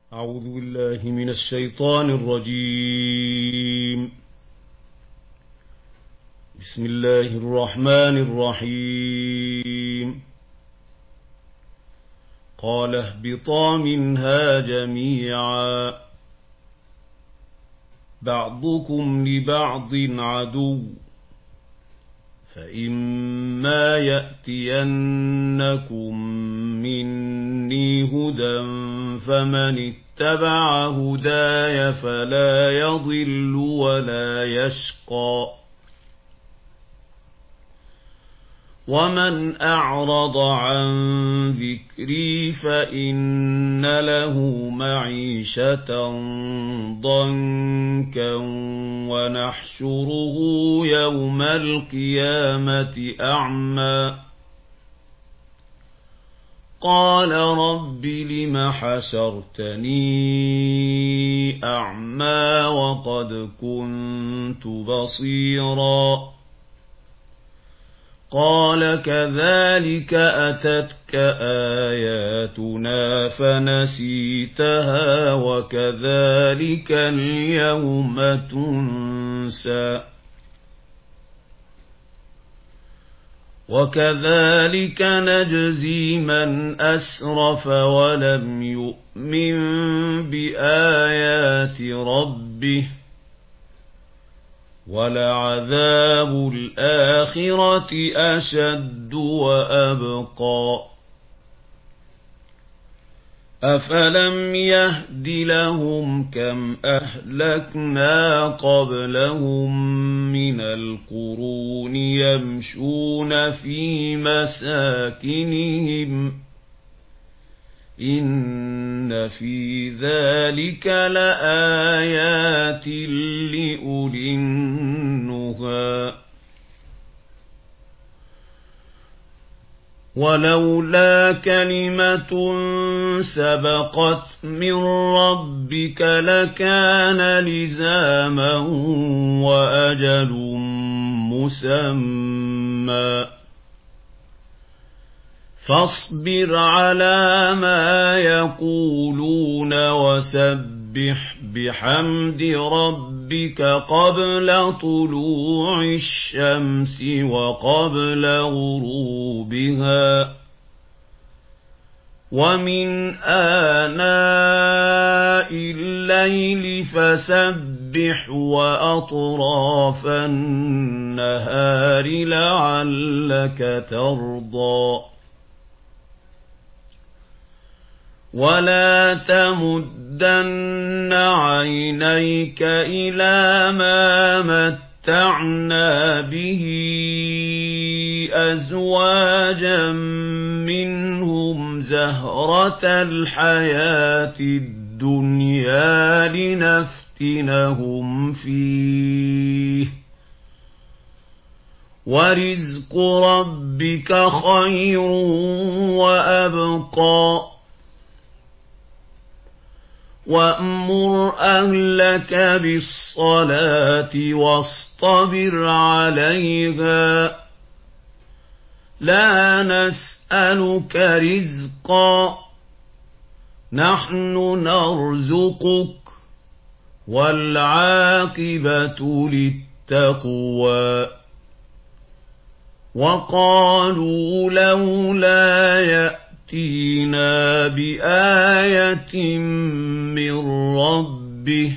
أعوذ بالله من الشيطان الرجيم. بسم الله الرحمن الرحيم. قال اهبطا منها جميعا بعضكم لبعض عدو فإما يأتينكم مني هدى فمن اتبع هداي فلا يضل ولا يشقى ومن أعرض عن ذكري فإن له معيشة ضنكا ونحشره يوم القيامة أعمى قال رب لم حشرتني أعمى وقد كنت بصيرا قال كذلك أتتك آياتنا فنسيتها وكذلك اليوم تنسى وكذلك نجزي من أسرف ولم يؤمن بآيات ربه ولعذاب الآخرة أشد وأبقى أفلم يهد لهم كم أهلكنا قبلهم من القرون يمشون في مساكنهم إن في ذلك لآيات لأولي النهى ولولا كلمة سبقت من ربك لكان لزاما وأجل مسمى فاصبر على ما يقولون وسبح بحمد ربك قبل طلوع الشمس وقبل غروبها ومن آناء الليل فسبح وأطراف النهار لعلك ترضى ولا تمدن عينيك إلى ما متعنا به أزواجا منهم زهرة الحياة الدنيا لنفتنهم فيه ورزق ربك خير وأبقى وأمر أهلك بالصلاة واصطبر عليها لا نسألك رزقا نحن نرزقك والعاقبة للتقوى وقالوا لولا يأتينا بآية من ربه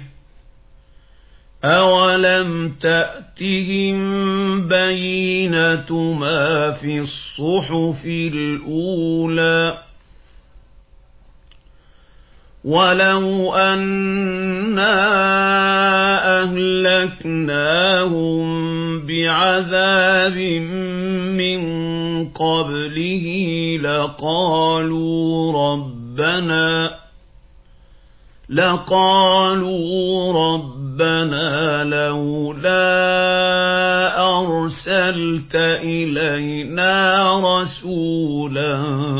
أولم تأتهم بينة ما في الصحف الأولى ولو أنا أهلكناهم بعذاب من قبله لقالوا ربنا لولا أرسلت إلينا رسولا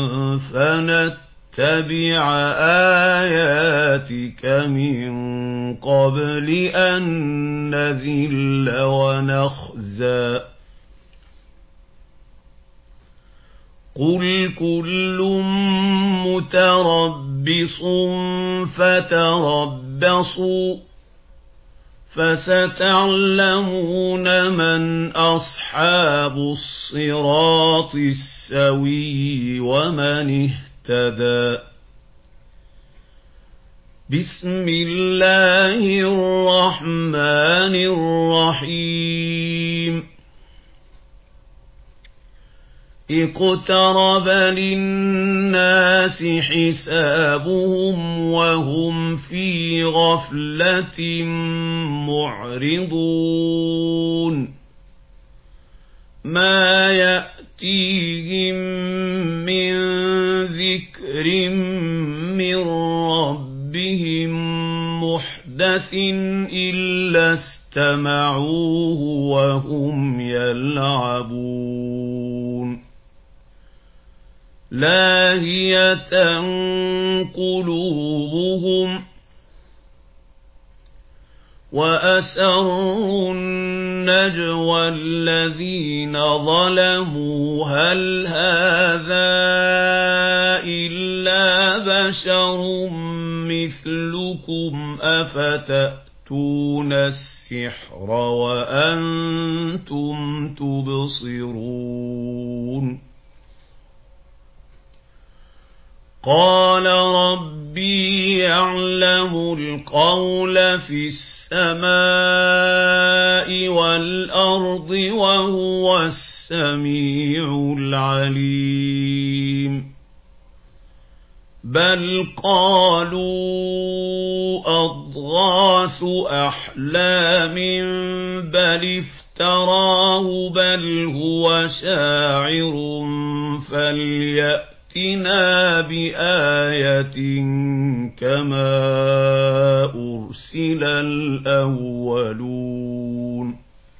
فنتبع آياتك من قبل أن نذل ونخزى قل كل متربص متربص فتربصوا فستعلمون من أصحاب الصراط السوي ومن اهتدى. بسم الله الرحمن الرحيم. اقترب للناس حسابهم وهم في غفلة معرضون. ما يأتيهم من ذكر من ربهم محدث إلا استمعوه وهم يلعبون. لاهية قلوبهم وأسروا النجوى الذين ظلموا هل هذا إلا بشر مثلكم أفتأتون السحر وأنتم تبصرون. قال ربي يعلم القول في السماء والأرض وهو السميع العليم. بل قالوا أضغاث أحلام بل افتراه بل هو شاعر فليأتنا بآية كما أرسل الأولون.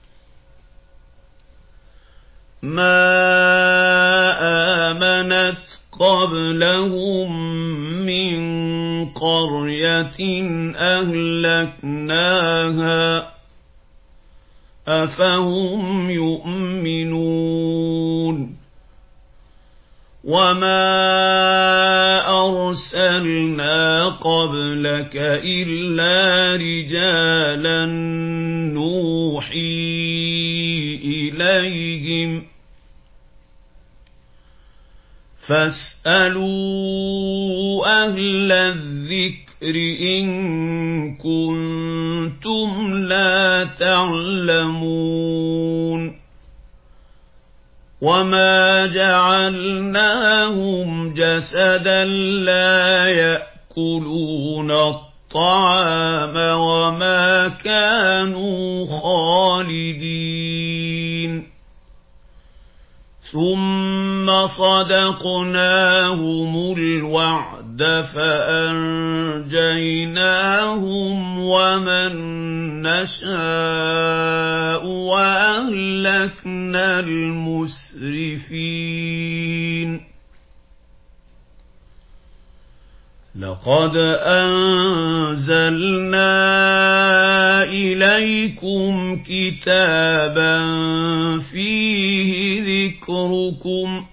ما آمنت قبلهم من قرية أهلكناها أفهم يؤمنون. وما أرسلنا قبلك إلا رجالا نوحي إليهم فاسألوا أهل الذكر إن كنتم لا تعلمون. وما جعلناهم جسدا لا يأكلون الطعام وما كانوا خالدين. ثم صدقناهم الوعد فأنجيناهم ومن نشاء وأهلكنا المسرفين. لقد أنزلنا إليكم كتابا فيه ذكركم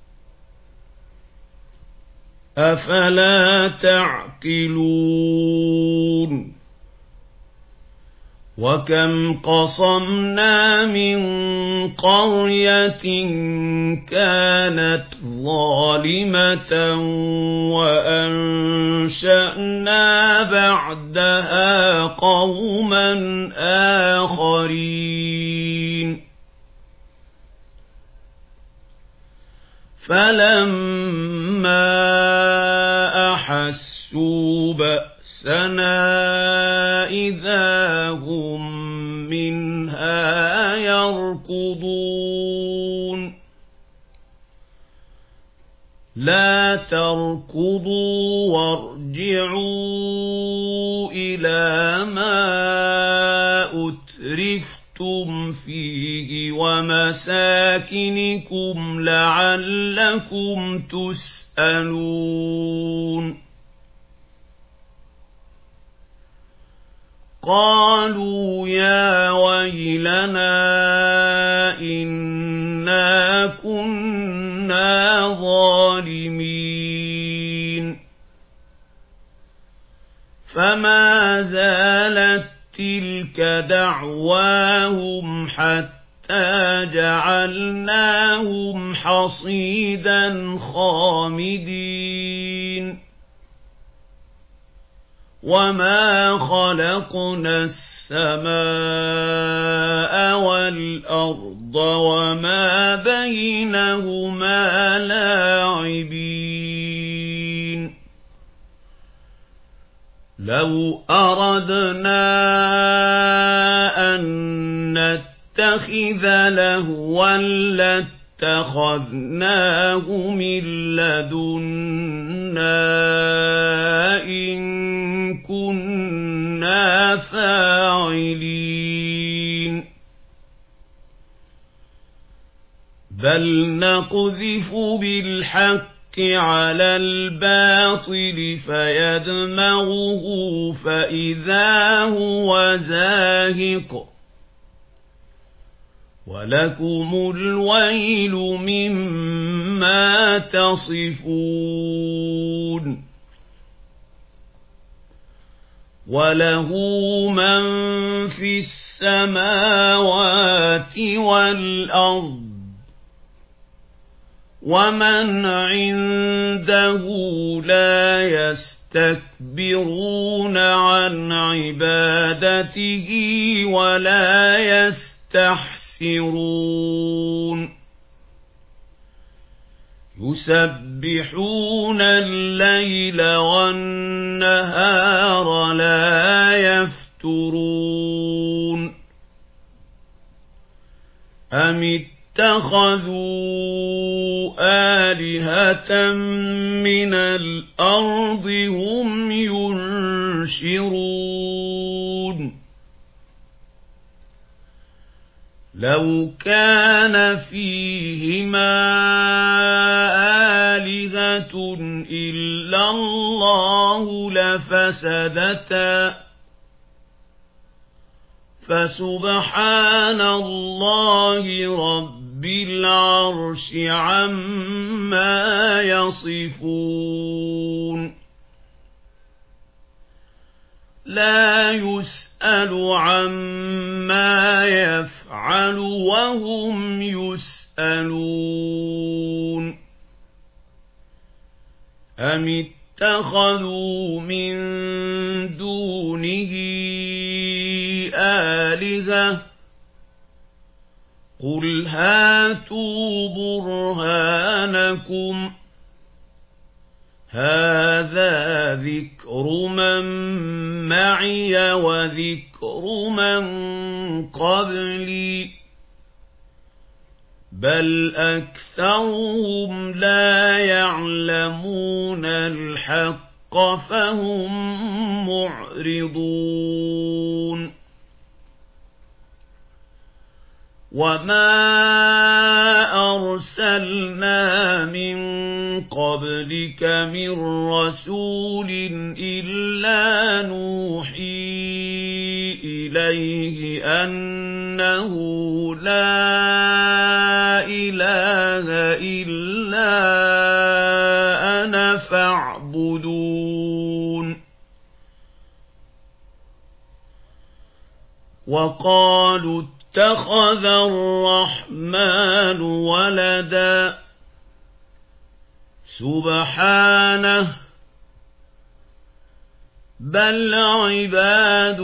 أفلا تعقلون. وكم قصمنا من قرية كانت ظالمة وأنشأنا بعدها قوما آخرين. فلما أحسوا بأسنا إذا هم منها يركضون. لا تركضوا وارجعوا إلى ما أترفتم فيه ومساكنكم لعلكم تسألون. قالوا يا ويلنا إنا كنا ظالمين. فما زالت تلك دعواهم حتى جعلناهم حصيدا خامدين وما خلقنا السماء والأرض وما بينهما لاعبين لو أردنا أن نتخذ لهوا لاتخذناه من لدنا إن كنا فاعلين بل نقذف بالحق على الباطل فيدمغه فإذا هو زاهق ولكم الويل مما تصفون وله من في السماوات والأرض ومن عنده لا يستكبرون عن عبادته ولا يستحسرون يسبحون الليل والنهار لا يفترون أم اتخذوا آلهة من الأرض هم ينشرون لو كان فيهما آلهة إلا الله لفسدتا فسبحان الله رب العرش عما يصفون لا يسأل عما يفعل وهم يسألون أم اتخذوا من دونه آلهة قل هاتوا برهانكم هذا ذكر من معي وذكر من قبلي بل أكثرهم لا يعلمون الحق فهم معرضون وما أرسلنا من قبلك من رسول إلا نوحي إليه أنه لا إله إلا أنا فاعبدون وقالوا اتخذ الرحمن ولدا سبحانه بل عباد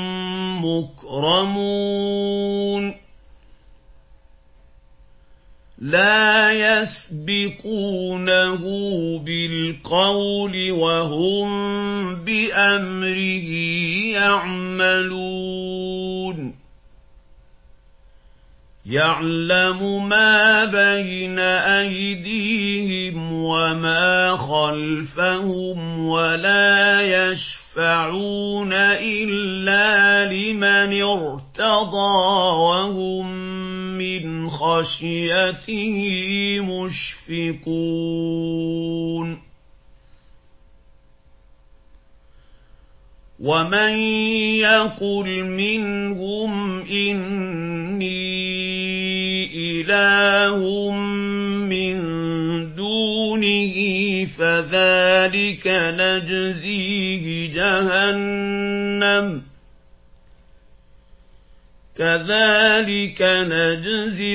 مكرمون لا يسبقونه بالقول وهم بأمره يعملون يعلم ما بين أيديهم وما خلفهم ولا يشفعون إلا لمن ارتضى وهم من خشيته مشفقون ومن يقل منهم إني إله من دونه فذلك نجزيه جهنم كذلك نجزي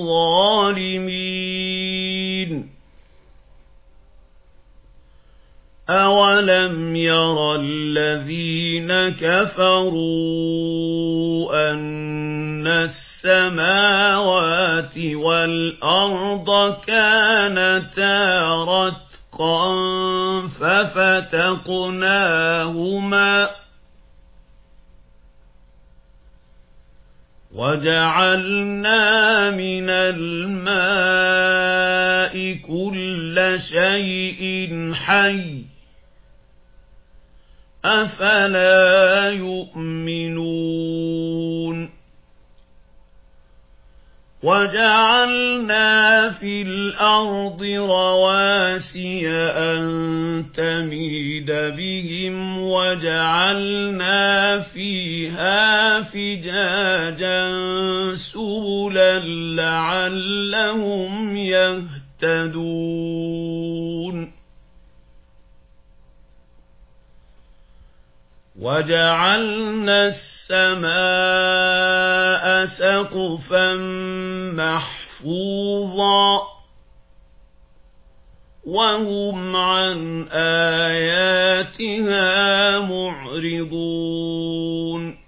الظالمين أولم ير الذين كفروا أن السماوات والأرض كانتا رتقا ففتقناهما وجعلنا من الماء كل شيء حي أفلا يؤمنون وجعلنا في الأرض رواسي أن تميد بهم وجعلنا فيها فجاجا سبلا لعلهم يهتدون وجعلنا السماء سقفا محفوظا وهم عن آياتها معرضون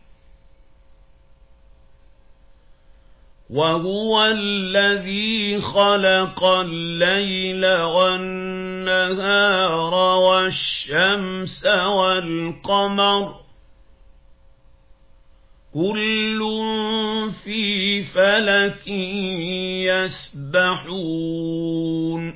وهو الذي خلق الليل والنهار والشمس والقمر كل في فلك يسبحون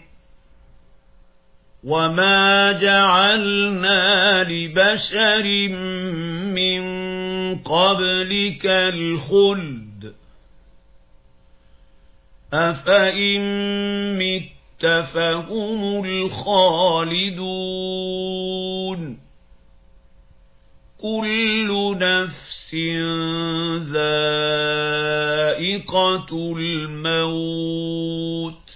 وما جعلنا لبشر من قبلك الخلد أفإن مت فهم الخالدون كل نفس ذائقة الموت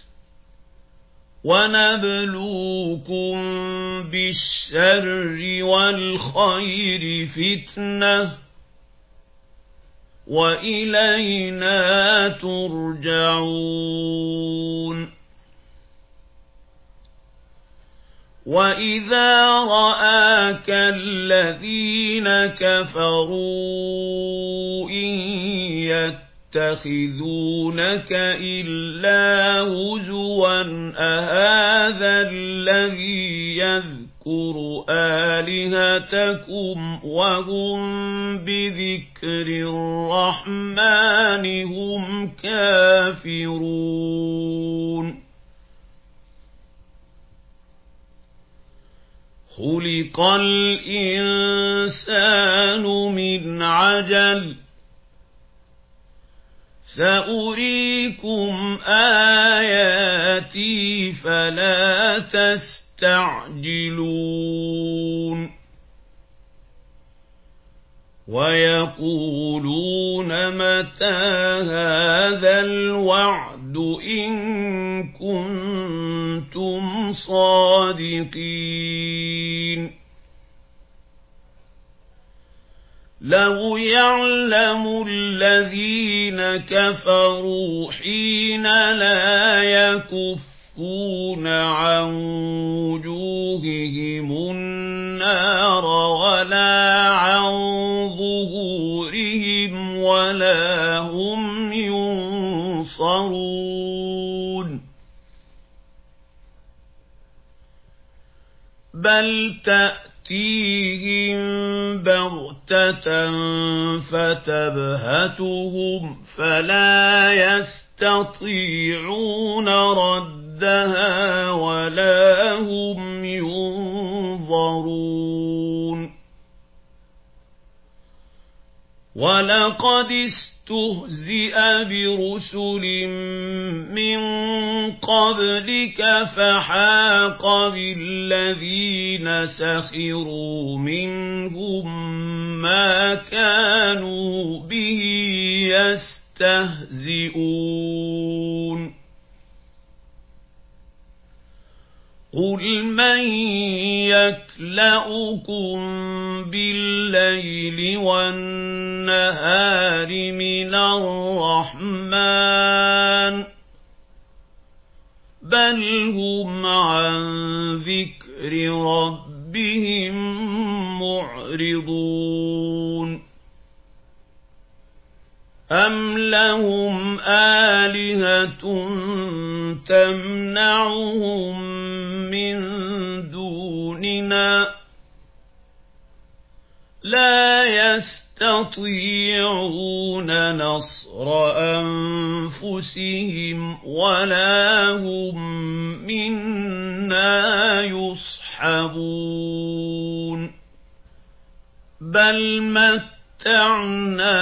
ونبلوكم بالشر والخير فتنة وإلينا ترجعون وإذا رآك الذين كفروا إن يتخذونك إلا هزوا أهذا الذي يذكر آلهتكم وهم بذكر الرحمن هم كافرون خلق الإنسان من عجل سأريكم آياتي فلا تستعجلون ويقولون متى هذا الوعد إن كنتم صادقين لو يعلم الذين كفروا حين لا يكفون عن وجوههم النار ولا عن ظهورهم ولا هم ينصرون بل تأتيهم بغتة فتبهتهم فلا يستطيعون ردها ولا هم ينظرون ولقد استهزئ برسل من قبلك فحاق بالذين سخروا منهم ما كانوا به يستهزئون قل من يكلؤكم بالليل والنهار من الرحمن بل هم عن ذكر ربهم معرضون أم لهم آلهة تمنعهم من دوننا لا يستطيعون نصر أنفسهم ولا هم منا يصحبون بل متعنا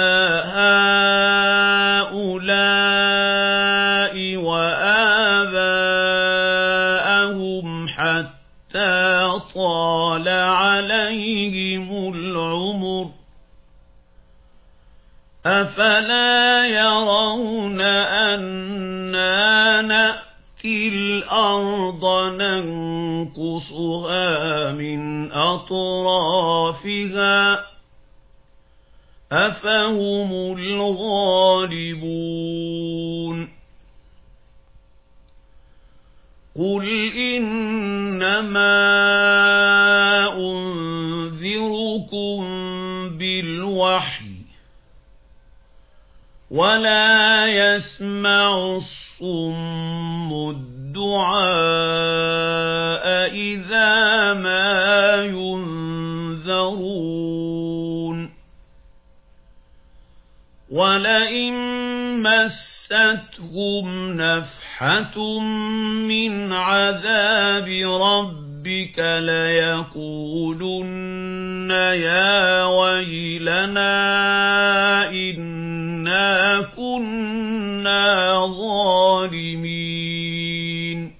هؤلاء وآباءهم حتى طال عليهم العمر أفلا يرون أنا نأتي الأرض ننقصها من أطرافها أفهم الغالبون قل إنما أنذركم بالوحي ولا يسمع الصم الدعاء إذا ما ينذرون ولئن مستهم نفحة من عذاب ربك ليقولن يا ويلنا إنا كنا ظالمين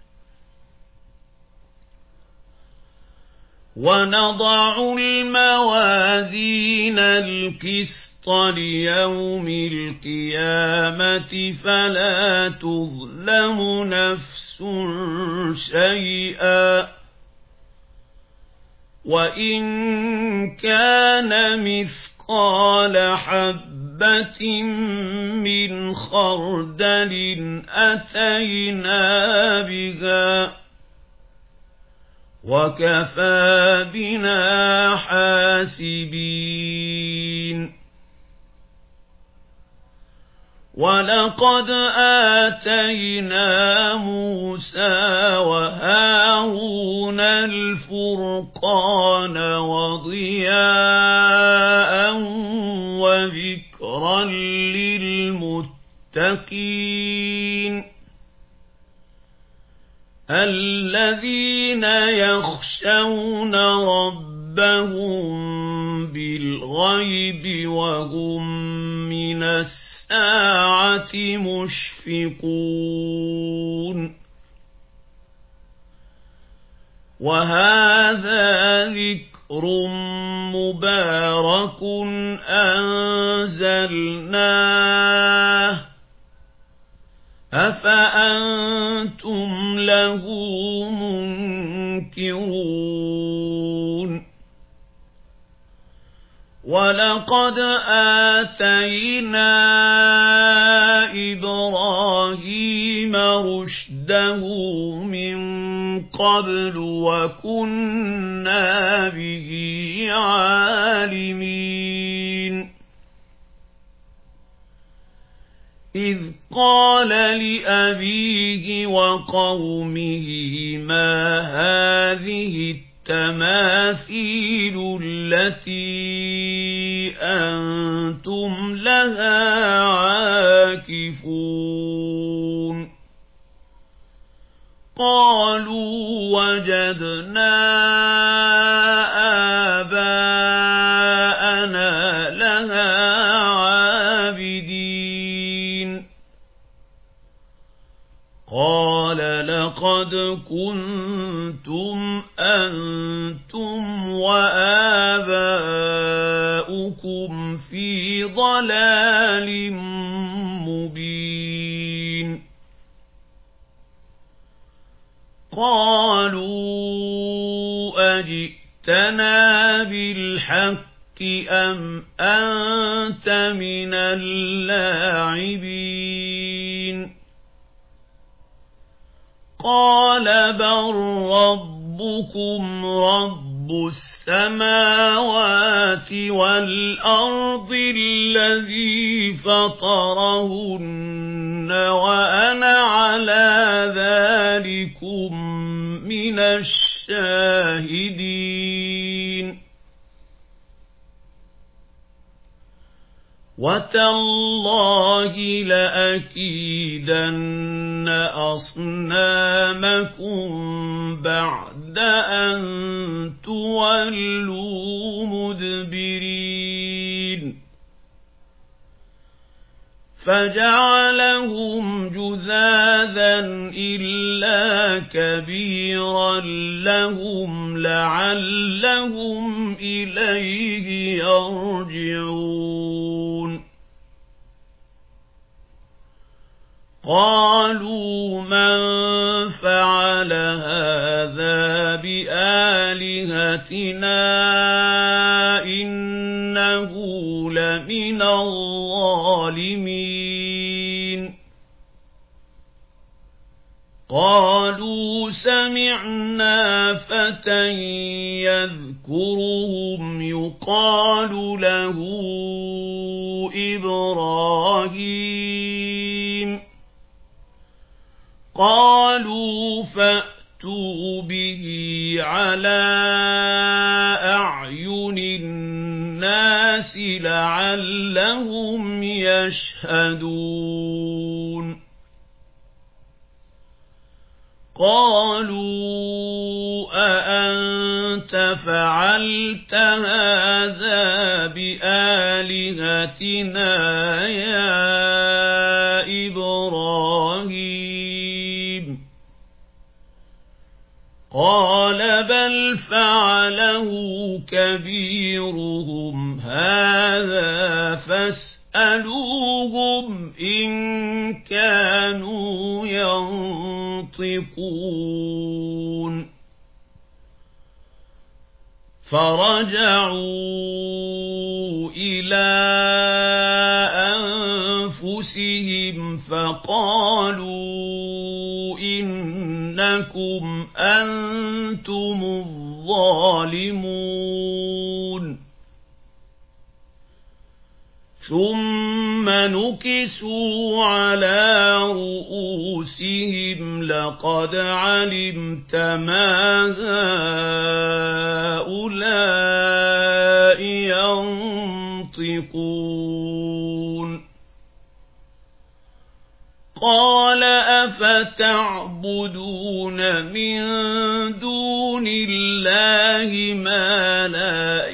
ونضع الموازين القسط ليوم القيامة فلا تظلم نفس شيئا وإن كان مثقال حبة من خردل أتينا بها وكفى بنا حاسبين ولقد آتينا موسى وهارون الفرقان وضياء وذكرا للمتقين الذين يخشون ربهم بالغيب وهم من الساعة مشفقون وهذا ذكر مبارك أنزلناه أفأنتم له منكرون ولقد آتينا إبراهيم رشده من قبل وكنا به عالمين إذ قال لأبيه وقومه ما هذه التماثيل التي أنتم لها عاكفون قالوا وجدنا آباءنا لها عابدين قال لقد كنتم أنتم وآباؤكم في ضلال مبين قالوا جئتنا بالحق أم أنت من اللاعبين قال بل ربكم رب السماوات والأرض الذي فطرهن وأنا على ذلكم من الشاهدين وتالله لأكيدن أصنامكم بعد أن تولوا مدبرين فجعلهم جذاذا إلا كبيرا لهم لعلهم إليه يرجعون قالوا من فعل هذا بآلهتنا إنه لمن الظالمين قالوا سمعنا فتى يذكرهم يقال له إبراهيم قالوا فأتوا به على أعين الناس لعلهم يشهدون قالوا أأنت فعلت هذا بآلهتنا يا إبراهيم قال بل فعله كبيرهم هذا فاسألوهم إن كانوا ينطقون فرجعوا إلى أنفسهم فقالوا إنكم أنتم الظالمون ثم نكسوا على رؤوسهم لقد علمت ما هؤلاء ينطقون قال أفتعبدون من دون الله ما لا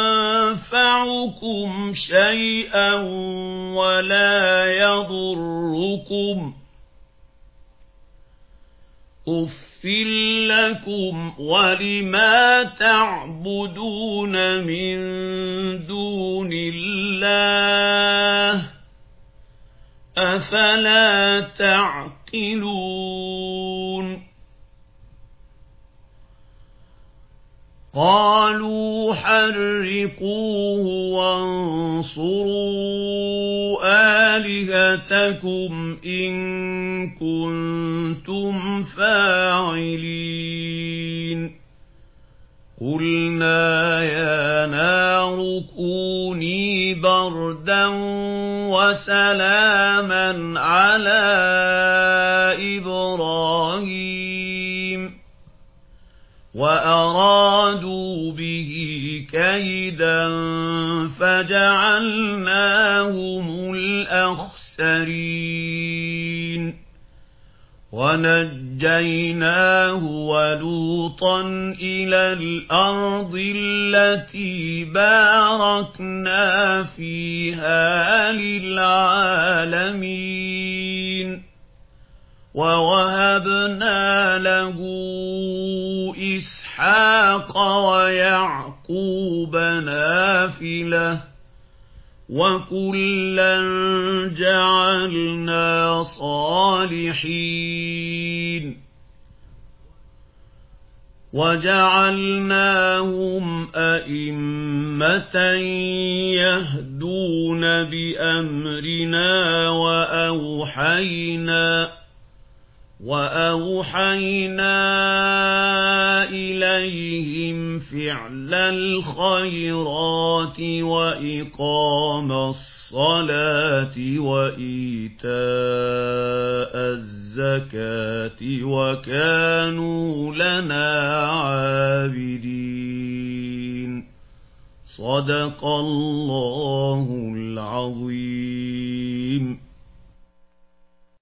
ينفعكم شيئا ولا يضركم أف لكم ولما تعبدون من دون الله أفلا تعقلون قالوا حرقوه وانصروا آلهتكم إن كنتم فاعلين قلنا يا نار كوني بردا وسلاما على إبراهيم وأرادوا به كيدا فجعلناهم الأخسرين ونجيناه ولوطا إلى الأرض التي باركنا فيها للعالمين ووهبنا له إسحاق ويعقوب نافلة وكلا جعلنا صالحين وجعلناهم أئمة يهدون بأمرنا وأوحينا إليهم فعل الخيرات وإقام الصلاة وإيتاء الزكاة وكانوا لنا عابدين. صدق الله العظيم.